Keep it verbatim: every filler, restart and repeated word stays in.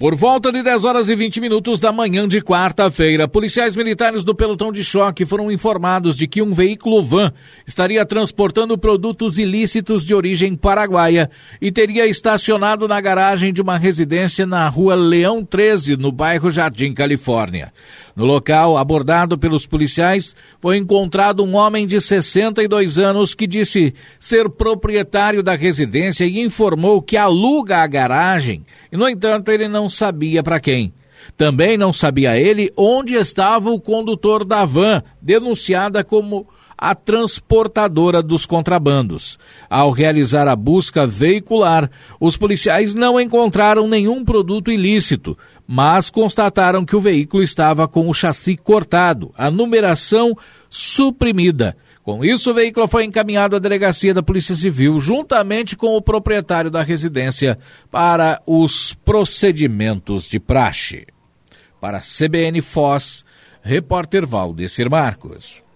Por volta de dez horas e vinte minutos da manhã de quarta-feira, policiais militares do pelotão de choque foram informados de que um veículo van estaria transportando produtos ilícitos de origem paraguaia e teria estacionado na garagem de uma residência na rua Leão treze, no bairro Jardim, Califórnia. No local, abordado pelos policiais, foi encontrado um homem de sessenta e dois anos que disse ser proprietário da residência e informou que aluga a garagem e, no entanto, ele não sabia para quem. Também não sabia ele onde estava o condutor da van, denunciada como a transportadora dos contrabandos. Ao realizar a busca veicular, os policiais não encontraram nenhum produto ilícito, mas constataram que o veículo estava com o chassi cortado, a numeração suprimida. Com isso, o veículo foi encaminhado à delegacia da Polícia Civil, juntamente com o proprietário da residência, para os procedimentos de praxe. Para a C B N Foz, repórter Valdecir Marcos.